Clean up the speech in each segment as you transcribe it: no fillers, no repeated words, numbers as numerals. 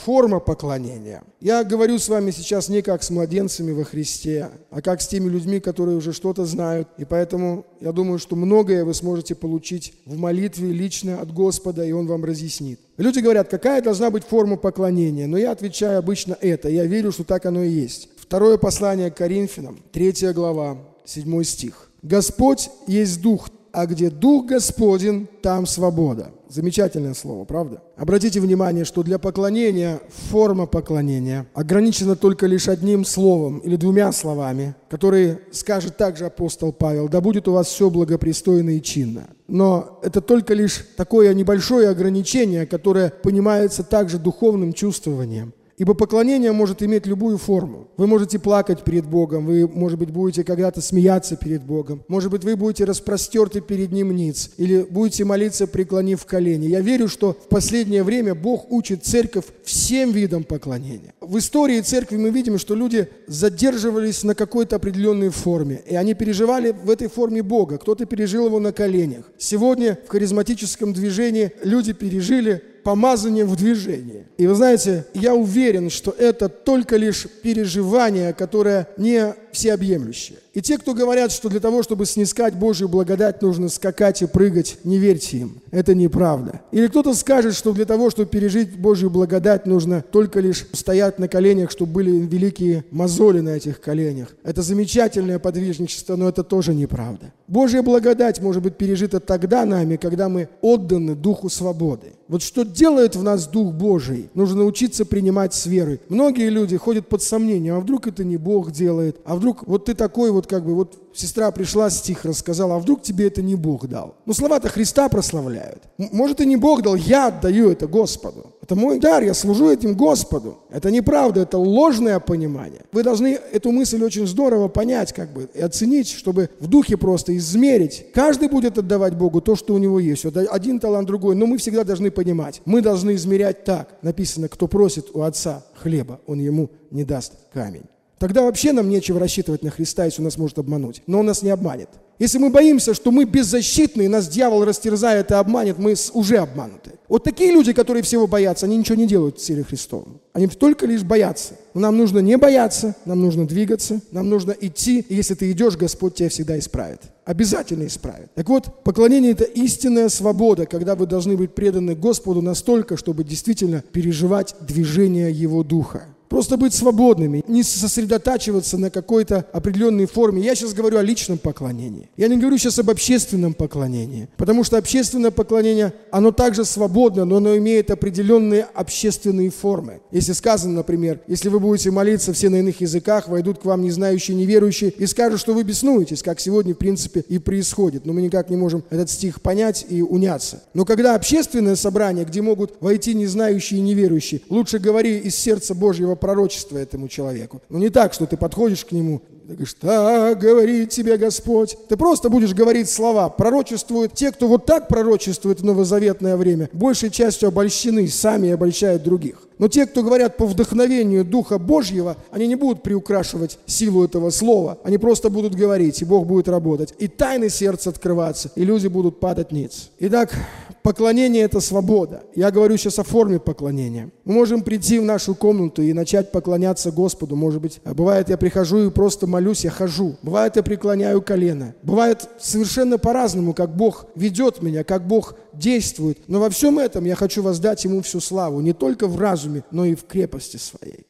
форма поклонения. Я говорю с вами сейчас не как с младенцами во Христе, а как с теми людьми, которые уже что-то знают. И поэтому я думаю, что многое вы сможете получить в молитве лично от Господа, и Он вам разъяснит. Люди говорят, какая должна быть форма поклонения? Но я отвечаю обычно это. Я верю, что так оно и есть. Второе послание к Коринфянам, 3 глава, 7 стих. «Господь есть Дух, а где Дух Господень, там свобода». Замечательное слово, правда? Обратите внимание, что для поклонения форма поклонения ограничена только лишь одним словом или двумя словами, которые скажет также апостол Павел: «Да будет у вас все благопристойно и чинно». Но это только лишь такое небольшое ограничение, которое понимается также духовным чувствованием. Ибо поклонение может иметь любую форму. Вы можете плакать перед Богом, вы, может быть, будете когда-то смеяться перед Богом, может быть, вы будете распростерты перед Ним ниц, или будете молиться, преклонив колени. Я верю, что в последнее время Бог учит церковь всем видам поклонения. В истории церкви мы видим, что люди задерживались на какой-то определенной форме, и они переживали в этой форме Бога. Кто-то пережил Его на коленях. Сегодня в харизматическом движении люди пережили помазание в движении. И вы знаете, я уверен, что это только лишь переживание, которое не всеобъемлющее. И те, кто говорят, что для того, чтобы снискать Божью благодать, нужно скакать и прыгать, не верьте им. Это неправда. Или кто-то скажет, что для того, чтобы пережить Божью благодать, нужно только лишь стоять на коленях, чтобы были великие мозоли на этих коленях. Это замечательное подвижничество, но это тоже неправда. Божья благодать может быть пережита тогда нами, когда мы отданы Духу свободы. Вот что делает в нас Дух Божий, нужно научиться принимать с верой. Многие люди ходят под сомнением: а вдруг это не Бог делает, а вдруг вот ты такой вот как бы, вот сестра пришла, стих рассказала, а вдруг тебе это не Бог дал. Ну слова-то Христа прославляют. Может и не Бог дал, я отдаю это Господу. Это мой дар, я служу этим Господу. Это неправда, это ложное понимание. Вы должны эту мысль очень здорово понять как бы и оценить, чтобы в духе просто измерить. Каждый будет отдавать Богу то, что у него есть. Вот один талант, другой. Но мы всегда должны понимать. Мы должны измерять так. Написано: кто просит у Отца хлеба, Он ему не даст камень. Тогда вообще нам нечего рассчитывать на Христа, если Он нас может обмануть. Но Он нас не обманет. Если мы боимся, что мы беззащитны, нас дьявол растерзает и обманет, мы уже обмануты. Вот такие люди, которые всего боятся, они ничего не делают в теле Христовом. Они только лишь боятся. Но нам нужно не бояться, нам нужно двигаться, нам нужно идти. И если ты идешь, Господь тебя всегда исправит. Обязательно исправит. Так вот, поклонение – это истинная свобода, когда вы должны быть преданы Господу настолько, чтобы действительно переживать движение Его Духа. Просто быть свободными, не сосредотачиваться на какой-то определенной форме. Я сейчас говорю о личном поклонении. Я не говорю сейчас об общественном поклонении, потому что общественное поклонение, оно также свободно, но оно имеет определенные общественные формы. Если сказано, например, если вы будете молиться все на иных языках, войдут к вам незнающие, неверующие и скажут, что вы беснуетесь, как сегодня, в принципе, и происходит. Но мы никак не можем этот стих понять и уняться. Но когда общественное собрание, где могут войти незнающие и неверующие, лучше говори из сердца Божьего пророчество этому человеку. Но не так, что ты подходишь к нему, ты говоришь: так говорит тебе Господь. Ты просто будешь говорить слова. Пророчествуют те, кто вот так пророчествует в новозаветное время, большей частью обольщены, сами обольщают других. Но те, кто говорят по вдохновению Духа Божьего, они не будут приукрашивать силу этого слова. Они просто будут говорить, и Бог будет работать. И тайны сердца открываться, и люди будут падать ниц. Итак, поклонение – это свобода. Я говорю сейчас о форме поклонения. Мы можем прийти в нашу комнату и начать поклоняться Господу. Может быть, бывает, я прихожу и просто молюсь, я хожу. Бывает, я преклоняю колено. Бывает совершенно по-разному, как Бог ведет меня, как Бог действует. Но во всем этом я хочу воздать Ему всю славу. Не только в разуме, но и в крепости своей.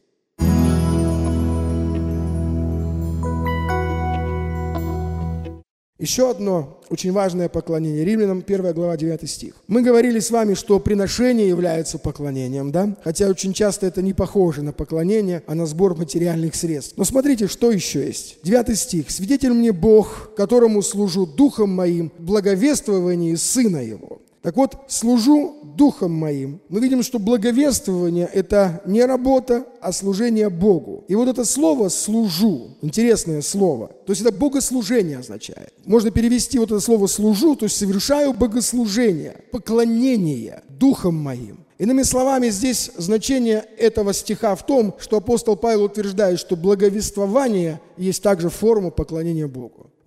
Еще одно очень важное поклонение. Римлянам 1 глава 9 стих. Мы говорили с вами, что приношение является поклонением, да? Хотя очень часто это не похоже на поклонение, а на сбор материальных средств. Но смотрите, что еще есть. 9 стих. «Свидетель мне Бог, которому служу духом моим в благовествовании Сына Его». Так вот, служу духом моим. Мы видим, что благовествование – это не работа, а служение Богу. И вот это слово «служу», интересное слово, то есть это богослужение означает. Можно перевести вот это слово «служу», то есть совершаю богослужение, поклонение духом моим. Иными словами, здесь значение этого стиха в том, что апостол Павел утверждает, что благовествование есть также форма поклонения Богу.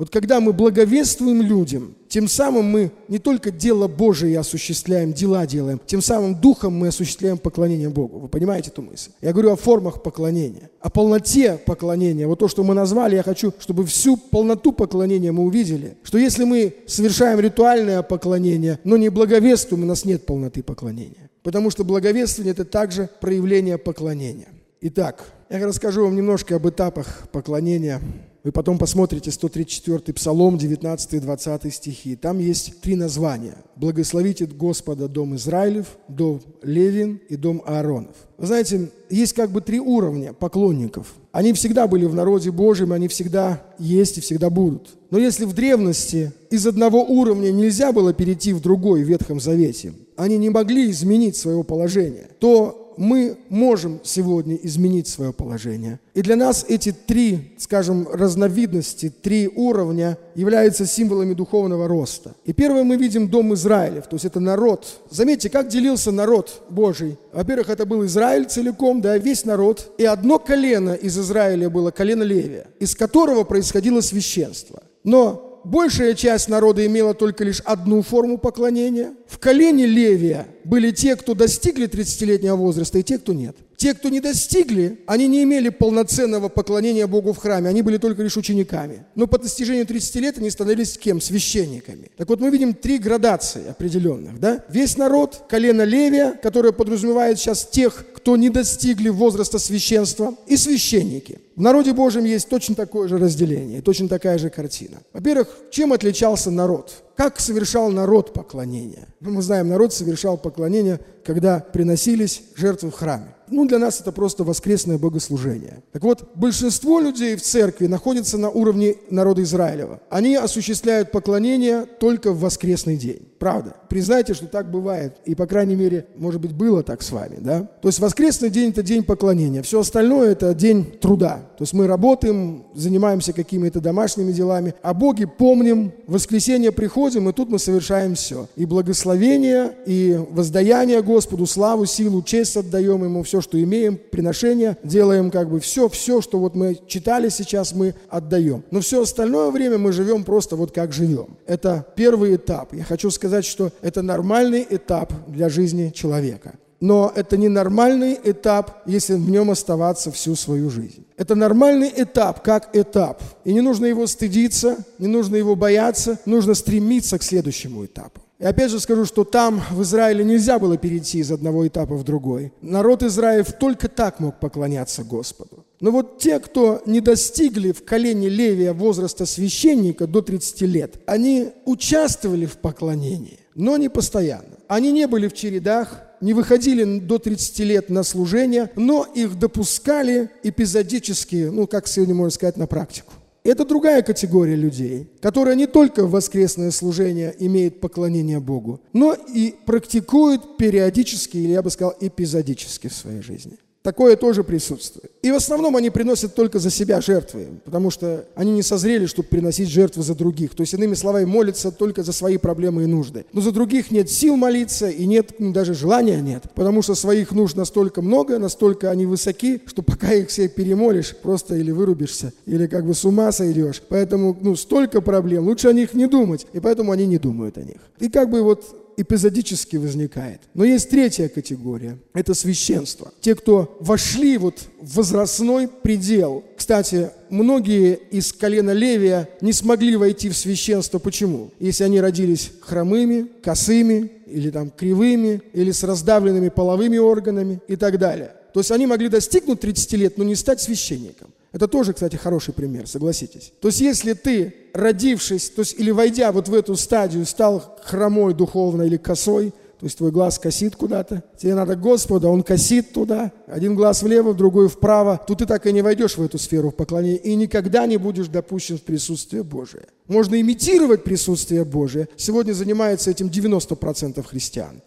Вот когда мы благовествуем людям, тем самым мы не только дело Божие осуществляем, дела делаем, тем самым духом мы осуществляем поклонение Богу. Вы понимаете эту мысль? Я говорю о формах поклонения, о полноте поклонения. Вот то, что мы назвали, я хочу, чтобы всю полноту поклонения мы увидели. Что если мы совершаем ритуальное поклонение, но не благовествуем, у нас нет полноты поклонения. Потому что благовествование – это также проявление поклонения. Итак, я расскажу вам немножко об этапах поклонения. Вы потом посмотрите 134-й Псалом, 19 и 20 стихи. Там есть 3 названия. «Благословите Господа дом Израилев, дом Левин и дом Ааронов». Вы знаете, есть как бы 3 уровня поклонников. Они всегда были в народе Божьем, они всегда есть и всегда будут. Но если в древности из одного уровня нельзя было перейти в другой в Ветхом Завете, они не могли изменить своего положения, то мы можем сегодня изменить свое положение. И для нас эти 3, скажем, разновидности, 3 уровня являются символами духовного роста. И первое мы видим дом Израилев, то есть это народ. Заметьте, как делился народ Божий. Во-первых, это был Израиль целиком, да, весь народ. И одно колено из Израиля было колено Левия, из которого происходило священство. Но большая часть народа имела только лишь одну форму поклонения. В колене Левия были те, кто достигли 30-летнего возраста, и те, кто нет. Те, кто не достигли, они не имели полноценного поклонения Богу в храме, они были только лишь учениками. Но по достижению 30 лет они становились кем? Священниками. Так вот, мы видим 3 градации определенных, да? Весь народ, колено Левия, которое подразумевает сейчас тех, кто не достигли возраста священства, и священники. В народе Божьем есть точно такое же разделение, точно такая же картина. Во-первых, чем отличался народ? Как совершал народ поклонение? Мы знаем, народ совершал поклонение, когда приносились жертвы в храме. Для нас это просто воскресное богослужение. Так вот, большинство людей в церкви находится на уровне народа Израилева. Они осуществляют поклонение только в воскресный день. Правда. Признайте, что так бывает. И, по крайней мере, может быть, было так с вами, да? То есть воскресный день – это день поклонения. Все остальное – это день труда. То есть мы работаем, занимаемся какими-то домашними делами. О Боге помним, в воскресенье приходим, и тут мы совершаем все. И благословение, и воздаяние Господу, славу, силу, честь отдаем Ему, все, что имеем, приношения, делаем как бы все, что вот мы читали сейчас, мы отдаем. Но все остальное время мы живем просто вот как живем. Это первый этап. Я хочу сказать, что это нормальный этап для жизни человека. Но это не нормальный этап, если в нем оставаться всю свою жизнь. Это нормальный этап, как этап. И не нужно его стыдиться, не нужно его бояться, нужно стремиться к следующему этапу. И опять же скажу, что там, в Израиле, нельзя было перейти из одного этапа в другой. Народ Израилев только так мог поклоняться Господу. Но вот те, кто не достигли в колене Левия возраста священника до 30 лет, они участвовали в поклонении, но не постоянно. Они не были в чередах, не выходили до 30 лет на служение, но их допускали эпизодически, как сегодня можно сказать, на практику. Это другая категория людей, которая не только в воскресное служение имеет поклонение Богу, но и практикует периодически, или я бы сказал, эпизодически в своей жизни. Такое тоже присутствует. И в основном они приносят только за себя жертвы, потому что они не созрели, чтобы приносить жертвы за других. То есть, иными словами, молятся только за свои проблемы и нужды. Но за других нет сил молиться, и нет, даже желания нет. Потому что своих нужд настолько много, настолько они высоки, что пока их все перемолишь, просто или вырубишься, или как бы с ума сойдешь. Поэтому, столько проблем, лучше о них не думать. И поэтому они не думают о них. И как бы эпизодически возникает. Но есть третья категория. Это священство. Те, кто вошли в возрастной предел. Кстати, многие из колена Левия не смогли войти в священство. Почему? Если они родились хромыми, косыми, или кривыми, или с раздавленными половыми органами и так далее. То есть они могли достигнуть 30 лет, но не стать священником. Это тоже, кстати, хороший пример, согласитесь. То есть если ты, родившись, или войдя в эту стадию, стал хромой духовно или косой, то есть твой глаз косит куда-то, тебе надо к Господу, он косит туда, один глаз влево, другой вправо, то ты так и не войдешь в эту сферу поклонения и никогда не будешь допущен в присутствие Божие. Можно имитировать присутствие Божие. Сегодня занимается этим 90% христиан.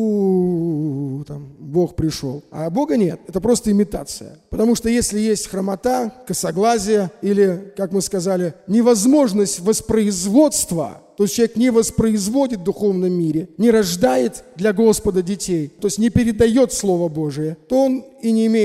Бог пришел. А Бога нет. Это просто имитация. Потому что если есть хромота, косоглазие или, как мы сказали, невозможность воспроизводства, то есть человек не воспроизводит в духовном мире, не рождает для Господа детей, то есть не передает Слово Божие, то он и не имеет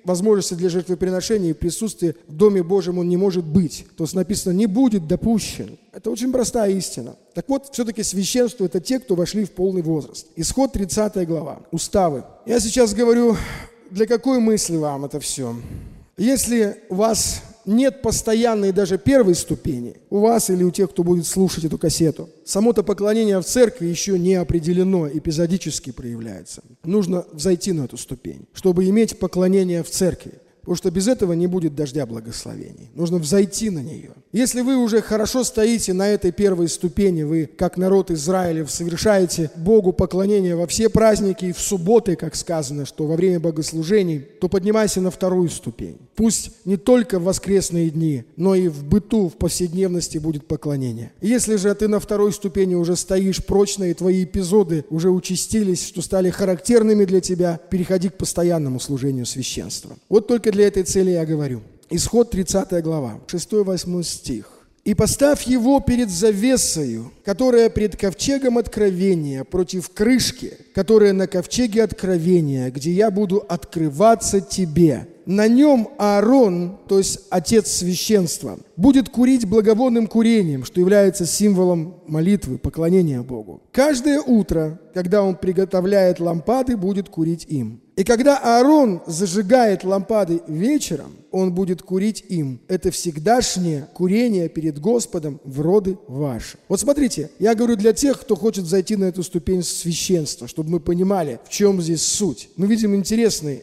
возможности для жертвоприношения и присутствия в Доме Божьем он не может быть. То есть написано «не будет допущен». Это очень простая истина. Так вот, все-таки священство – это те, кто вошли в полный возраст. Исход 30 глава. Уставы. Я сейчас говорю, для какой мысли вам это все? Если у вас нет постоянной даже первой ступени, у вас или у тех, кто будет слушать эту кассету, само-то поклонение в церкви еще не определено, эпизодически проявляется. Нужно взойти на эту ступень, чтобы иметь поклонение в церкви. Потому что без этого не будет дождя благословений. Нужно взойти на нее. Если вы уже хорошо стоите на этой первой ступени, вы, как народ Израилев, совершаете Богу поклонение во все праздники и в субботы, как сказано, что во время богослужений, то поднимайся на вторую ступень. Пусть не только в воскресные дни, но и в быту, в повседневности будет поклонение. Если же ты на второй ступени уже стоишь прочно, и твои эпизоды уже участились, что стали характерными для тебя, переходи к постоянному служению священства. Вот только для этой цели я говорю. Исход 30 глава, 6-8 стих. «И поставь его перед завесою, которая пред ковчегом откровения, против крышки, которая на ковчеге откровения, где я буду открываться тебе. На нем Аарон, то есть отец священства, будет курить благовонным курением, что является символом молитвы, поклонения Богу. Каждое утро, когда он приготовляет лампады, будет курить им. И когда Аарон зажигает лампады вечером, он будет курить им. Это всегдашнее курение перед Господом в роды ваши». Вот смотрите, я говорю для тех, кто хочет зайти на эту ступень священства, чтобы мы понимали, в чем здесь суть. Мы видим интересный,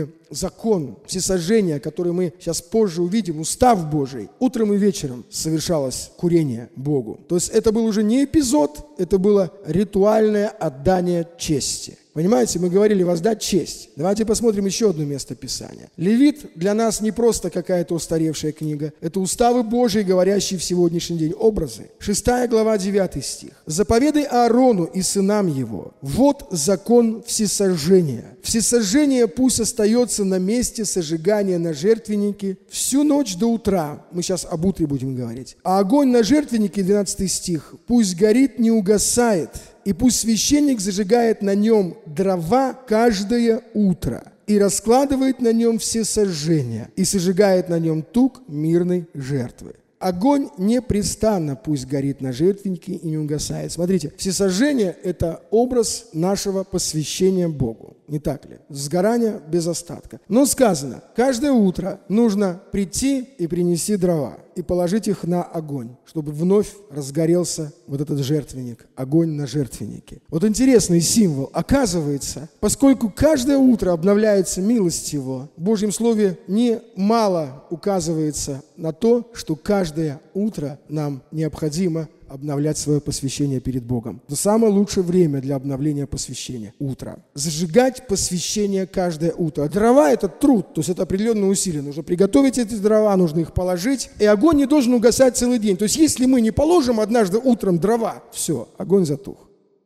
закон всесожжения, который мы сейчас позже увидим, устав Божий. Утром и вечером совершалось курение Богу. То есть это был уже не эпизод, это было ритуальное отдание чести. Понимаете, мы говорили воздать честь. Давайте посмотрим еще одно место Писания. Левит для нас не просто какая-то устаревшая книга. Это уставы Божьи, говорящие в сегодняшний день, образы. 6 глава, 9 стих. «Заповедай Аарону и сынам его. Вот закон всесожжения. Всесожжение пусть остается на месте сожигания на жертвеннике всю ночь до утра». Мы сейчас об утре будем говорить. «А огонь на жертвеннике», 12 стих, «пусть горит, не угасает. И пусть священник зажигает на нем дрова каждое утро и раскладывает на нем все сожжения, и сожигает на нем тук мирной жертвы. Огонь непрестанно пусть горит на жертвеннике и не угасает». Смотрите, всесожжение – это образ нашего посвящения Богу. Не так ли? Сгорание без остатка. Но сказано, каждое утро нужно прийти и принести дрова и положить их на огонь, чтобы вновь разгорелся вот этот жертвенник, огонь на жертвеннике. Вот интересный символ. Оказывается, поскольку каждое утро обновляется милость Его, в Божьем Слове немало указывается на то, что каждое утро нам необходимо обновлять свое посвящение перед Богом. Это самое лучшее время для обновления посвящения – утро. Зажигать посвящение каждое утро. Дрова – это труд, то есть это определенное усилие. Нужно приготовить эти дрова, нужно их положить, и огонь не должен угасать целый день. То есть если мы не положим однажды утром дрова, все, огонь затух.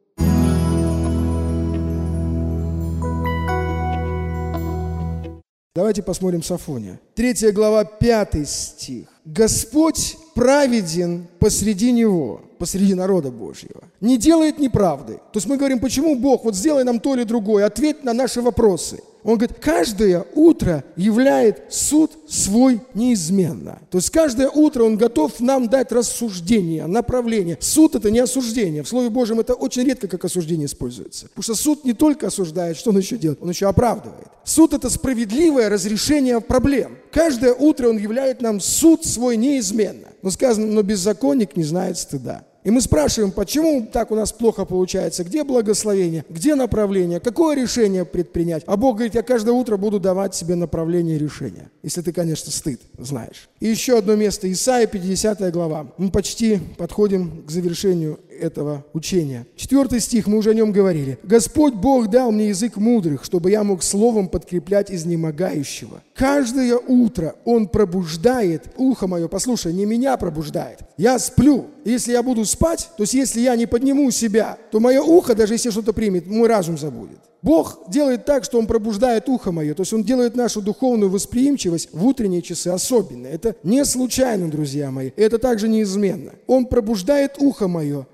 Давайте посмотрим Софония. 3 глава, 5 стих. «Господь праведен посреди него», посреди народа Божьего, «не делает неправды». То есть мы говорим, почему Бог, вот сделай нам то или другое, ответь на наши вопросы. Он говорит, каждое утро являет суд свой неизменно. То есть каждое утро Он готов нам дать рассуждение, направление. Суд – это не осуждение. В Слове Божьем это очень редко как осуждение используется. Потому что суд не только осуждает, что Он еще делает? Он еще оправдывает. Суд – это справедливое разрешение проблем. Каждое утро Он являет нам суд свой неизменно. Но сказано, но беззаконник не знает стыда. И мы спрашиваем, почему так у нас плохо получается, где благословение, где направление, какое решение предпринять. А Бог говорит, я каждое утро буду давать себе направление и решение. Если ты, конечно, стыд знаешь. И еще одно место, Исайя 50 глава. Мы почти подходим к завершению этого учения. 4 стих, мы уже о нем говорили. «Господь Бог дал мне язык мудрых, чтобы я мог словом подкреплять изнемогающего. Каждое утро Он пробуждает ухо мое». Послушай, не меня пробуждает. Я сплю. Если я буду спать, то есть если я не подниму себя, то мое ухо, даже если что-то примет, мой разум забудет. Бог делает так, что Он пробуждает ухо мое, то есть Он делает нашу духовную восприимчивость в утренние часы особенной. Это не случайно, друзья мои, это также неизменно. Он пробуждает ухо мое,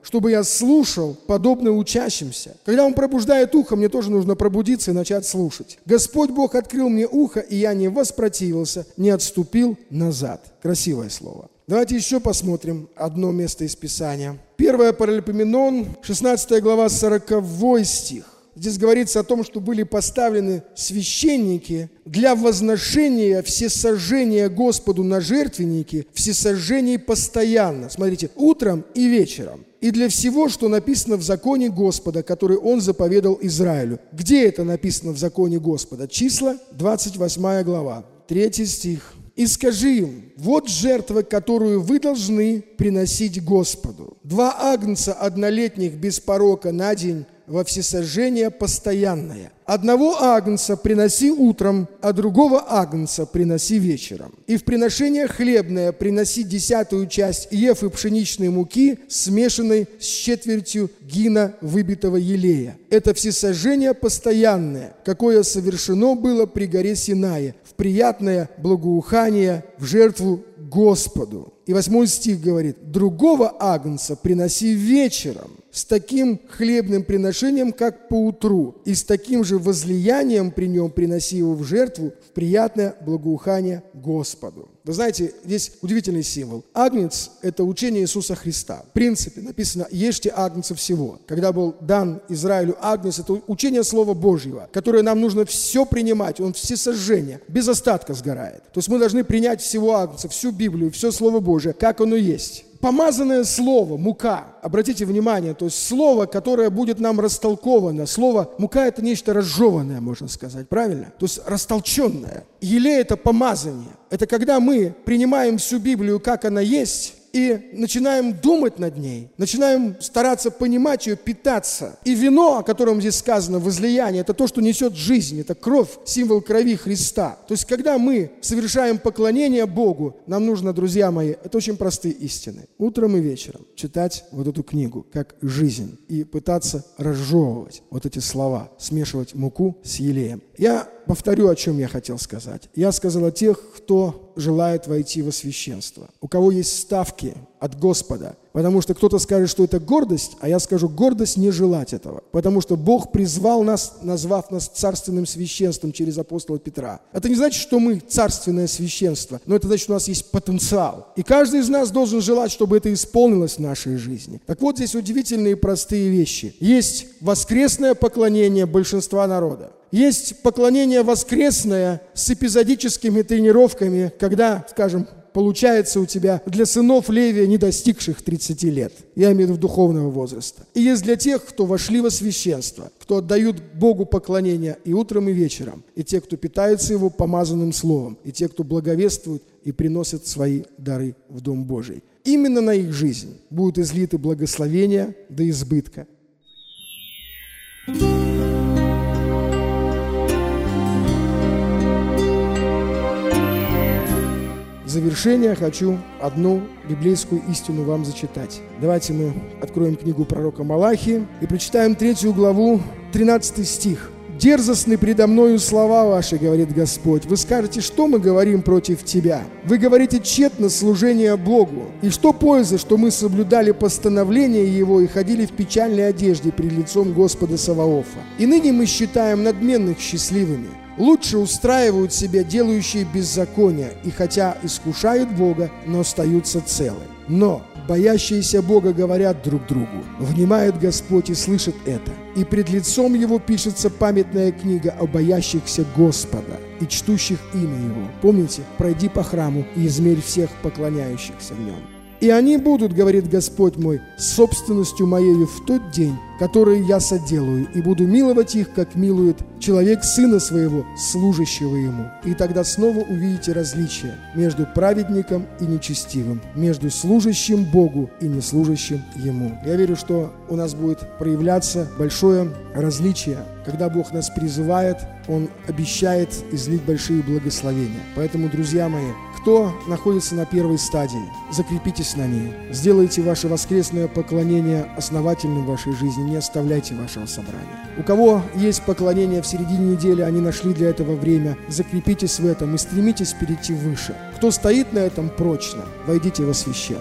чтобы я слушал, подобно учащимся. Когда Он пробуждает ухо, мне тоже нужно пробудиться и начать слушать. Господь Бог открыл мне ухо, и я не воспротивился, не отступил назад. Красивое слово. Давайте еще посмотрим одно место из Писания. 1 Паралипоменон, 16 глава, 40 стих. Здесь говорится о том, что были поставлены священники для возношения всесожжения Господу на жертвеннике, всесожжений постоянно. Смотрите, утром и вечером. И для всего, что написано в законе Господа, который Он заповедал Израилю. Где это написано в законе Господа? Числа, 28 глава, 3 стих. «И скажи им, вот жертва, которую вы должны приносить Господу. 2 агнца однолетних без порока на день во всесожжение постоянное. 1 агнца приноси утром, а другого агнца приноси вечером. И в приношение хлебное приноси 10-ю часть ефы пшеничной муки, смешанной с четвертью гина выбитого елея. Это всесожжение постоянное, какое совершено было при горе Синае, в приятное благоухание в жертву Господу». И 8 стих говорит: «Другого агнца приноси вечером, с таким хлебным приношением, как поутру, и с таким же возлиянием при нем приноси его в жертву в приятное благоухание Господу». Вы знаете, здесь удивительный символ. Агнец – это учение Иисуса Христа. В принципе, написано «Ешьте агнца всего». Когда был дан Израилю агнец, это учение Слова Божьего, которое нам нужно все принимать. Он всесожжение, без остатка сгорает. То есть мы должны принять всего агнца, всю Библию, все Слово Божие, как оно есть. Помазанное слово, мука, обратите внимание, то есть слово, которое будет нам растолковано. Слово мука – это нечто разжеванное, можно сказать, правильно? То есть растолченное. Елей – это помазание. Это когда мы принимаем всю Библию, как она есть, и начинаем думать над ней, начинаем стараться понимать ее, питаться. И вино, о котором здесь сказано, возлияние, это то, что несет жизнь, это кровь, символ крови Христа. То есть, когда мы совершаем поклонение Богу, нам нужно, друзья мои, это очень простые истины. Утром и вечером читать вот эту книгу, как жизнь, и пытаться разжевывать вот эти слова, смешивать муку с елеем. Я повторю, о чем я хотел сказать. Я сказал о тех, кто желает войти во священство, у кого есть ставки от Господа. Потому что кто-то скажет, что это гордость, а я скажу, гордость не желать этого. Потому что Бог призвал нас, назвав нас царственным священством через апостола Петра. Это не значит, что мы царственное священство, но это значит, что у нас есть потенциал. И каждый из нас должен желать, чтобы это исполнилось в нашей жизни. Так вот, здесь удивительные простые вещи. Есть воскресное поклонение большинства народа. Есть поклонение воскресное с эпизодическими тренировками, когда, скажем, получается у тебя для сынов Левия, не достигших 30 лет. Я имею в виду духовного возраста. И есть для тех, кто вошли во священство, кто отдают Богу поклонение и утром, и вечером, и те, кто питается Его помазанным словом, и те, кто благовествует и приносят свои дары в Дом Божий. Именно на их жизнь будут излиты благословения до избытка. В завершение хочу одну библейскую истину вам зачитать. Давайте мы откроем книгу пророка Малахии и прочитаем 3 главу, 13 стих. «Дерзостны предо мною слова ваши, говорит Господь. Вы скажете, что мы говорим против тебя? Вы говорите тщетно служение Богу. И что пользы, что мы соблюдали постановления Его и ходили в печальной одежде пред лицом Господа Саваофа? И ныне мы считаем надменных счастливыми. Лучше устраивают себя делающие беззаконие, и хотя искушают Бога, но остаются целы. Но боящиеся Бога говорят друг другу, внимает Господь и слышит это. И пред лицом Его пишется памятная книга о боящихся Господа и чтущих имя Его. Помните, пройди по храму и измерь всех поклоняющихся в нем. И они будут, говорит Господь мой, собственностью моею в тот день, который я соделаю, и буду миловать их, как милует человек сына своего, служащего ему. И тогда снова увидите различие между праведником и нечестивым, между служащим Богу и неслужащим Ему. Я верю, что у нас будет проявляться большое различие. Когда Бог нас призывает, Он обещает излить большие благословения. Поэтому, друзья мои, кто находится на первой стадии, закрепитесь на ней. Сделайте ваше воскресное поклонение основательным в вашей жизни. Не оставляйте вашего собрания. У кого есть поклонение в середине недели, они нашли для этого время, закрепитесь в этом и стремитесь перейти выше. Кто стоит на этом прочно, войдите во священство.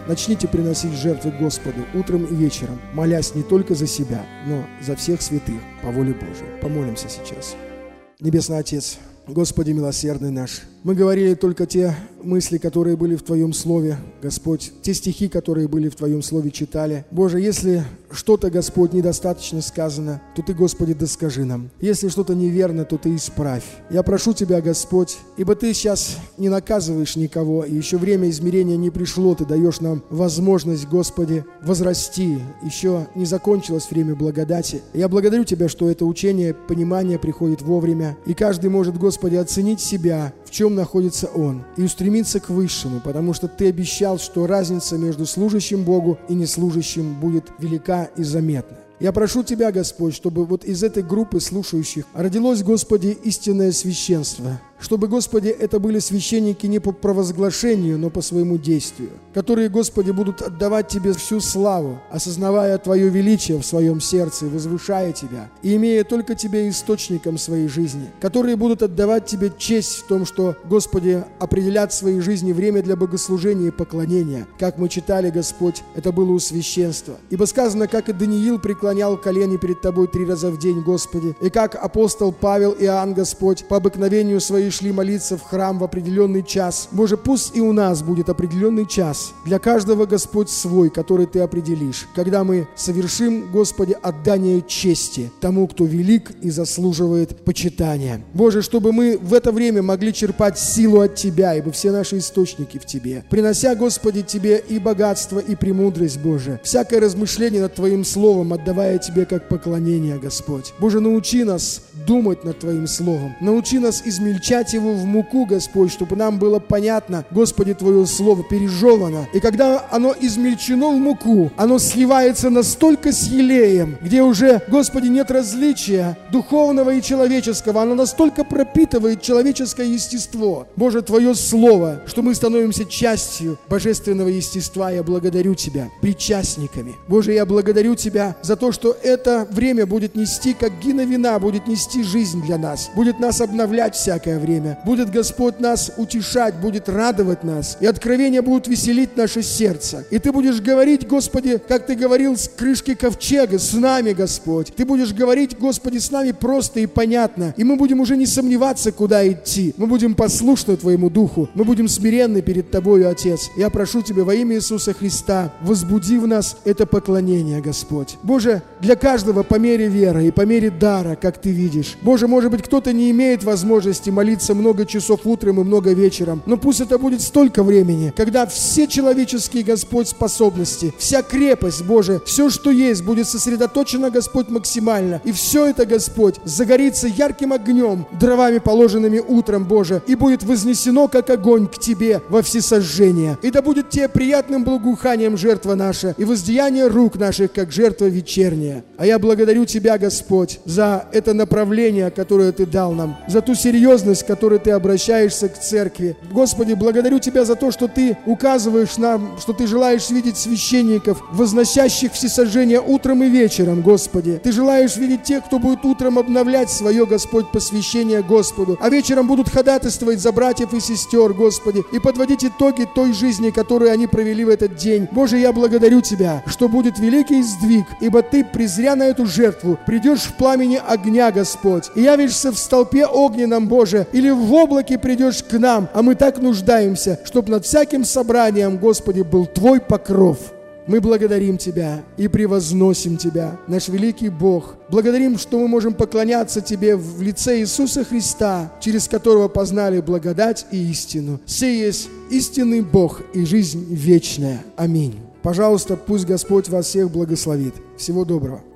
начните приносить жертвы Господу утром и вечером, молясь не только за себя, но за всех святых по воле Божией. Помолимся сейчас. Небесный Отец, Господи милосердный наш, мы говорили только те мысли, которые были в Твоем Слове, Господь, те стихи, которые были в Твоем Слове, читали. Боже, если что-то, Господь, недостаточно сказано, то Ты, Господи, доскажи нам. Если что-то неверно, то Ты исправь. Я прошу Тебя, Господь, ибо Ты сейчас не наказываешь никого, и еще время измерения не пришло, Ты даешь нам возможность, Господи, возрасти. Еще не закончилось время благодати. Я благодарю Тебя, что это учение, понимание приходит вовремя, и каждый может, Господи, оценить себя, в чем находится он, и устремиться к высшему, потому что Ты обещал, что разница между служащим Богу и неслужащим будет велика и заметна. Я прошу Тебя, Господь, чтобы вот из этой группы слушающих родилось, Господи, истинное священство. Чтобы, Господи, это были священники не по провозглашению, но по своему действию, которые, Господи, будут отдавать Тебе всю славу, осознавая Твое величие в своем сердце, возвышая Тебя, и имея только Тебя источником своей жизни, которые будут отдавать Тебе честь в том, что, Господи, определят в своей жизни время для богослужения и поклонения. Как мы читали, Господь, это было у священства. Ибо сказано, как и Даниил преклонял колени перед Тобой 3 раза в день, Господи, и как апостол Павел и Иоанн, Господь, по обыкновению своей шли молиться в храм в определенный час. Боже, пусть и у нас будет определенный час. Для каждого, Господь, свой, который Ты определишь. Когда мы совершим, Господи, отдание чести тому, кто велик и заслуживает почитания. Боже, чтобы мы в это время могли черпать силу от Тебя, ибо все наши источники в Тебе. Принося, Господи, Тебе и богатство, и премудрость, Боже. Всякое размышление над Твоим Словом, отдавая Тебе как поклонение, Господь. Боже, научи нас думать над Твоим Словом. Научи нас измельчать его в муку, Господь, чтобы нам было понятно, Господи, Твое Слово пережевано. И когда оно измельчено в муку, оно сливается настолько с елеем, где уже, Господи, нет различия духовного и человеческого. Оно настолько пропитывает человеческое естество. Боже, Твое Слово, что мы становимся частью божественного естества. Я благодарю Тебя, причастниками. Боже, я благодарю Тебя за то, что это время будет нести, как гина вина, будет нести жизнь для нас, будет нас обновлять всякое время. Будет, Господь, нас утешать, будет радовать нас, и откровения будут веселить наше сердце. И Ты будешь говорить, Господи, как Ты говорил с крышки ковчега, с нами, Господь. Ты будешь говорить, Господи, с нами просто и понятно. И мы будем уже не сомневаться, куда идти. Мы будем послушны Твоему Духу. Мы будем смиренны перед Тобою, Отец. Я прошу Тебя во имя Иисуса Христа, возбуди в нас это поклонение, Господь. Боже, для каждого по мере веры и по мере дара, как Ты видишь. Боже, может быть, кто-то не имеет возможности молиться много часов утром и много вечером, но пусть это будет столько времени, когда все человеческие, Господь, способности, вся крепость, Боже, все, что есть, будет сосредоточено, Господь, максимально. И все это, Господь, загорится ярким огнем, дровами, положенными утром, Боже, и будет вознесено, как огонь, к Тебе во всесожжение. И да будет Тебе приятным благоуханием жертва наша и воздеяние рук наших, как жертва вечерняя. А я благодарю Тебя, Господь, за это направление, которое Ты дал нам, за ту серьезность, которой Ты обращаешься к церкви. Господи, благодарю Тебя за то, что Ты указываешь нам, что Ты желаешь видеть священников, возносящих всесожжение утром и вечером, Господи. Ты желаешь видеть тех, кто будет утром обновлять свое, Господь, посвящение Господу, а вечером будут ходатайствовать за братьев и сестер, Господи, и подводить итоги той жизни, которую они провели в этот день. Боже, я благодарю Тебя, что будет великий сдвиг, ибо Ты, презря на эту жертву, придешь в пламени огня, Господь, и явишься в столпе огненном, Боже, или в облаке придешь к нам, а мы так нуждаемся, чтобы над всяким собранием, Господи, был Твой покров. Мы благодарим Тебя и превозносим Тебя, наш великий Бог. Благодарим, что мы можем поклоняться Тебе в лице Иисуса Христа, через которого познали благодать и истину. Сей есть истинный Бог и жизнь вечная. Аминь. Пожалуйста, пусть Господь вас всех благословит. Всего доброго.